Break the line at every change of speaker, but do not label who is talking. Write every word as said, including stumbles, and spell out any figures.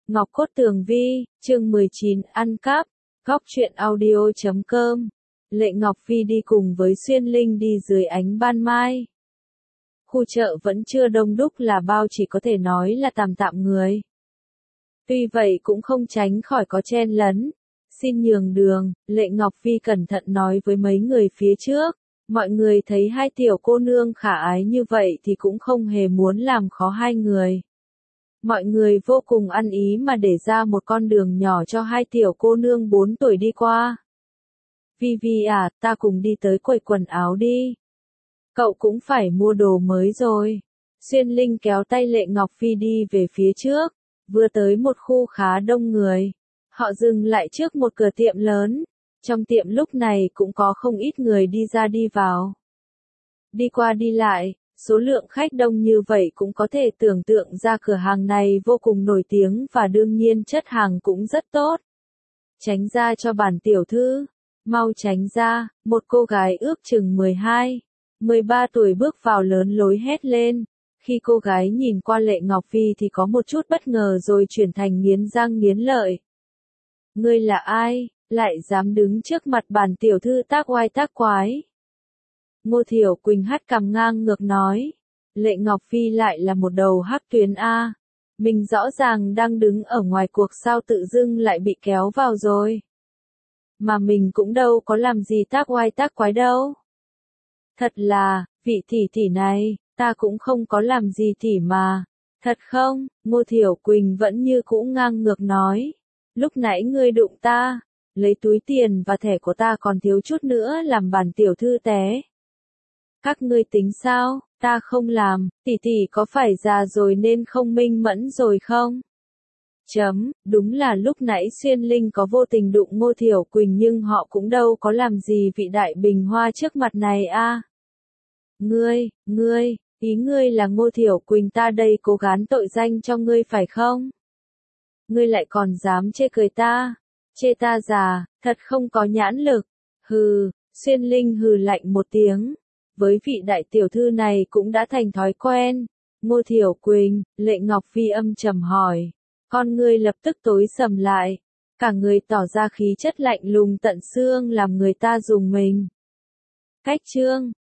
Ngọc Cốt Tường Vi, chương mười chín, ăn cắp, góc truyện audio chấm com. Lệ Ngọc Phi đi cùng với Xuyên Linh đi dưới ánh ban mai. Khu chợ vẫn chưa đông đúc là bao, chỉ có thể nói là tạm tạm người. Tuy vậy cũng không tránh khỏi có chen lấn. Xin nhường đường, Lệ Ngọc Phi cẩn thận nói với mấy người phía trước. Mọi người thấy hai tiểu cô nương khả ái như vậy thì cũng không hề muốn làm khó hai người. Mọi người vô cùng ăn ý mà để ra một con đường nhỏ cho hai tiểu cô nương bốn tuổi đi qua. Vi Vi à, ta cùng đi tới quầy quần áo đi. Cậu cũng phải mua đồ mới rồi. Xuyên Linh kéo tay Lệ Ngọc Phi đi về phía trước, vừa tới một khu khá đông người. Họ dừng lại trước một cửa tiệm lớn. Trong tiệm lúc này cũng có không ít người đi ra đi vào. Đi qua đi lại, số lượng khách đông như vậy cũng có thể tưởng tượng ra cửa hàng này vô cùng nổi tiếng và đương nhiên chất hàng cũng rất tốt. Tránh ra cho bản tiểu thư. Mau tránh ra, một cô gái ước chừng mười hai, mười ba tuổi bước vào lớn lối hét lên. Khi cô gái nhìn qua Lệ Ngọc Phi thì có một chút bất ngờ rồi chuyển thành nghiến răng nghiến lợi. Ngươi là ai, lại dám đứng trước mặt bản tiểu thư tác oai tác quái? Ngô Thiểu Quỳnh hất cằm ngang ngược nói. Lệ Ngọc Phi lại là một đầu hắc tuyến A. Mình rõ ràng đang đứng ở ngoài cuộc, sao tự dưng lại bị kéo vào rồi. Mà mình cũng đâu có làm gì tác oai tác quái đâu. Thật là, vị tỷ tỷ này, ta cũng không có làm gì tỷ mà. Thật không? Ngô Thiểu Quỳnh vẫn như cũ ngang ngược nói. Lúc nãy ngươi đụng ta, lấy túi tiền và thẻ của ta còn thiếu chút nữa làm bản tiểu thư té. Các ngươi tính sao, ta không làm, tỷ tỷ có phải già rồi nên không minh mẫn rồi không? Chấm, đúng là lúc nãy Xuyên Linh có vô tình đụng Ngô Thiểu Quỳnh nhưng họ cũng đâu có làm gì vị đại bình hoa trước mặt này a. À. Ngươi, ngươi, ý ngươi là Ngô Thiểu Quỳnh ta đây cố gắng tội danh cho ngươi phải không? Ngươi lại còn dám chê cười ta, chê ta già, thật không có nhãn lực. Hừ, Xuyên Linh hừ lạnh một tiếng. Với vị đại tiểu thư này cũng đã thành thói quen. Ngô Thiểu Quỳnh, Lệ Ngọc Phi âm trầm hỏi. Con ngươi lập tức tối sầm lại. Cả người tỏ ra khí chất lạnh lùng tận xương làm người ta rùng mình. Cách chương